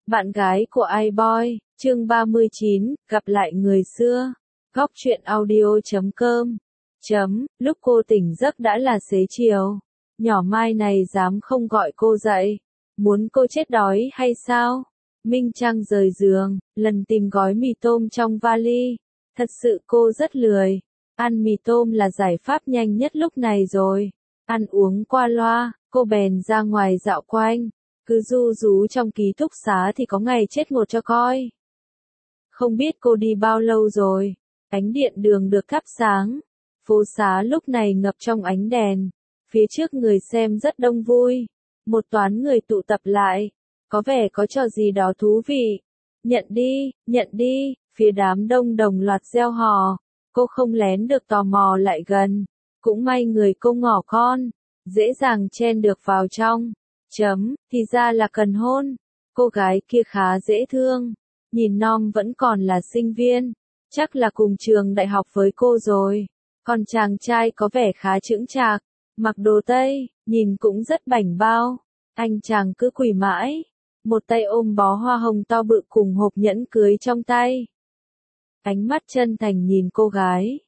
Bạn gái của iBoy, chương 39, gặp lại người xưa. Góc truyện audio.com. Lúc cô tỉnh giấc đã là xế chiều. Nhỏ Mai này dám không gọi cô dậy. Muốn cô chết đói hay sao? Minh Trăng rời giường, lần tìm gói mì tôm trong vali. Thật sự cô rất lười. Ăn mì tôm là giải pháp nhanh nhất lúc này rồi. Ăn uống qua loa, cô bèn ra ngoài dạo quanh. Cứ ru rú trong ký túc xá thì có ngày chết ngột cho coi. Không biết cô đi bao lâu rồi. Ánh điện đường được thắp sáng. Phố xá lúc này ngập trong ánh đèn. Phía trước người xem rất đông vui. Một toán người tụ tập lại. Có vẻ có trò gì đó thú vị. Nhận đi, phía đám đông đồng loạt reo hò. Cô không lén được tò mò lại gần. Cũng may người cô ngỏ con. Dễ dàng chen được vào trong. Thì ra là cần hôn. Cô gái kia khá dễ thương. Nhìn nom vẫn còn là sinh viên. Chắc là cùng trường đại học với cô rồi. Còn chàng trai có vẻ khá chững chạc. Mặc đồ Tây, nhìn cũng rất bảnh bao. Anh chàng cứ quỳ mãi. Một tay ôm bó hoa hồng to bự cùng hộp nhẫn cưới trong tay. Ánh mắt chân thành nhìn cô gái.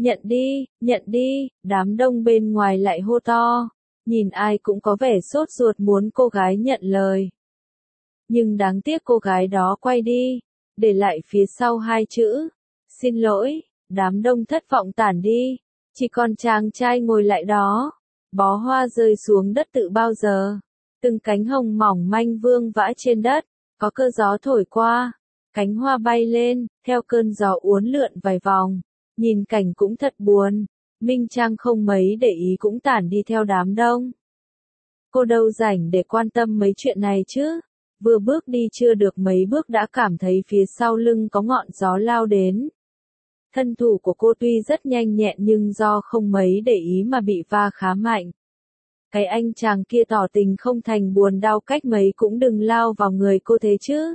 Nhận đi, đám đông bên ngoài lại hô to. Nhìn ai cũng có vẻ sốt ruột muốn cô gái nhận lời. Nhưng đáng tiếc cô gái đó quay đi, để lại phía sau hai chữ. Xin lỗi, đám đông thất vọng tản đi. Chỉ còn chàng trai ngồi lại đó. Bó hoa rơi xuống đất tự bao giờ. Từng cánh hồng mỏng manh vương vãi trên đất. Có cơn gió thổi qua. Cánh hoa bay lên, theo cơn gió uốn lượn vài vòng. Nhìn cảnh cũng thật buồn. Minh Trang không mấy để ý cũng tản đi theo đám đông. Cô đâu rảnh để quan tâm mấy chuyện này chứ. Vừa bước đi chưa được mấy bước đã cảm thấy phía sau lưng có ngọn gió lao đến. Thân thủ của cô tuy rất nhanh nhẹn nhưng do không mấy để ý mà bị va khá mạnh. Cái anh chàng kia tỏ tình không thành buồn đau cách mấy cũng đừng lao vào người cô thế chứ.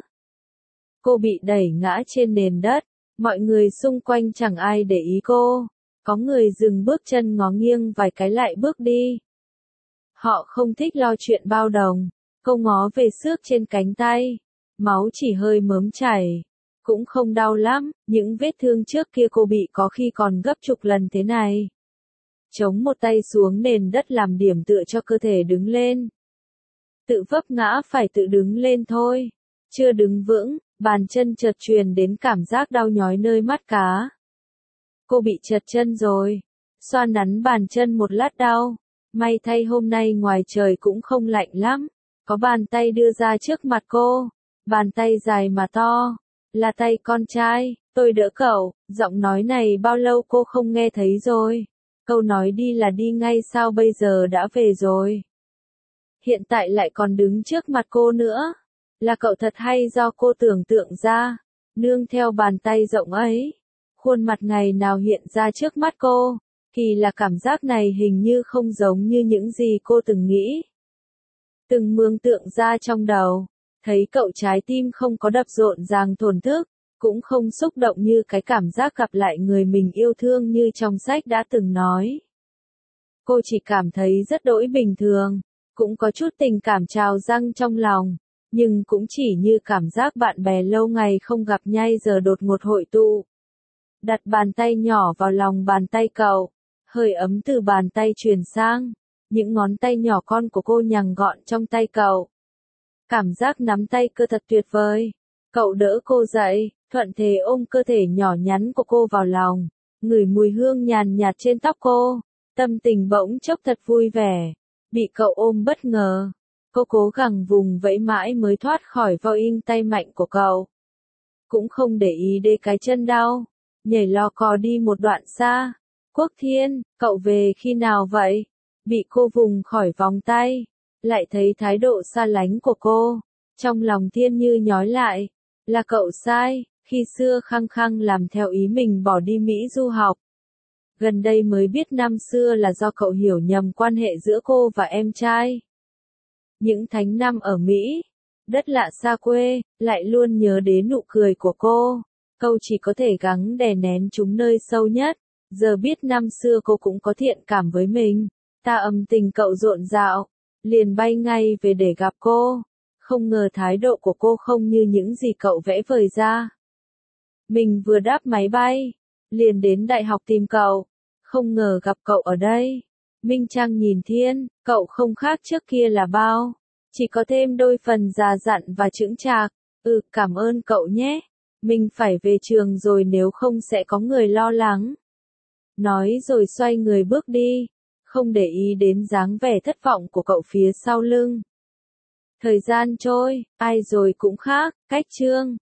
Cô bị đẩy ngã trên nền đất. Mọi người xung quanh chẳng ai để ý cô. Có người dừng bước chân ngó nghiêng vài cái lại bước đi. Họ không thích lo chuyện bao đồng. Cô ngó về xước trên cánh tay. Máu chỉ hơi mớm chảy. Cũng không đau lắm, những vết thương trước kia cô bị có khi còn gấp chục lần thế này. Chống một tay xuống nền đất làm điểm tựa cho cơ thể đứng lên. Tự vấp ngã phải tự đứng lên thôi. Chưa đứng vững, bàn chân chợt truyền đến cảm giác đau nhói nơi mắt cá. Cô bị trật chân rồi. Xoa nắn bàn chân một lát đau. May thay hôm nay ngoài trời cũng không lạnh lắm. Có bàn tay đưa ra trước mặt cô. Bàn tay dài mà to. Là tay con trai. Tôi đỡ cậu. Giọng nói này bao lâu cô không nghe thấy rồi. Câu nói đi là đi ngay sao bây giờ đã về rồi. Hiện tại lại còn đứng trước mặt cô nữa. Là cậu thật hay do cô tưởng tượng ra. Nương theo bàn tay rộng ấy. Khuôn mặt ngày nào hiện ra trước mắt cô. Kỳ là cảm giác này hình như không giống như những gì cô từng nghĩ. Từng mường tượng ra trong đầu. Thấy cậu trái tim không có đập rộn ràng thổn thức. Cũng không xúc động như cái cảm giác gặp lại người mình yêu thương như trong sách đã từng nói. Cô chỉ cảm thấy rất đỗi bình thường. Cũng có chút tình cảm trào dâng trong lòng. Nhưng cũng chỉ như cảm giác bạn bè lâu ngày không gặp nhai giờ đột ngột hội tụ. Đặt bàn tay nhỏ vào lòng bàn tay cậu. Hơi ấm từ bàn tay truyền sang. Những ngón tay nhỏ con của cô nhằng gọn trong tay cậu. Cảm giác nắm tay cơ thật tuyệt vời. Cậu đỡ cô dậy, thuận thế ôm cơ thể nhỏ nhắn của cô vào lòng. Ngửi mùi hương nhàn nhạt trên tóc cô. Tâm tình bỗng chốc thật vui vẻ. Bị cậu ôm bất ngờ. Cô cố gắng vùng vẫy mãi mới thoát khỏi vò inh tay mạnh của cậu. Cũng không để ý đến cái chân đau. Nhảy lò cò đi một đoạn xa. Quốc Thiên, cậu về khi nào vậy? Bị cô vùng khỏi vòng tay. Lại thấy thái độ xa lánh của cô. Trong lòng Thiên như nhói lại. Là cậu sai, khi xưa khăng khăng làm theo ý mình bỏ đi Mỹ du học. Gần đây mới biết năm xưa là do cậu hiểu nhầm quan hệ giữa cô và em trai. Những tháng năm ở Mỹ, đất lạ xa quê, lại luôn nhớ đến nụ cười của cô. Câu chỉ có thể gắng đè nén chúng nơi sâu nhất. Giờ biết năm xưa cô cũng có thiện cảm với mình. Ta âm tình cậu rộn rạo, liền bay ngay về để gặp cô. Không ngờ thái độ của cô không như những gì cậu vẽ vời ra. Mình vừa đáp máy bay, liền đến đại học tìm cậu, không ngờ gặp cậu ở đây. Minh Trang nhìn Thiên, cậu không khác trước kia là bao, chỉ có thêm đôi phần già dặn và chững chạc. Cảm ơn cậu nhé. Mình phải về trường rồi nếu không sẽ có người lo lắng. Nói rồi xoay người bước đi, không để ý đến dáng vẻ thất vọng của cậu phía sau lưng. Thời gian trôi, ai rồi cũng khác, cách chương.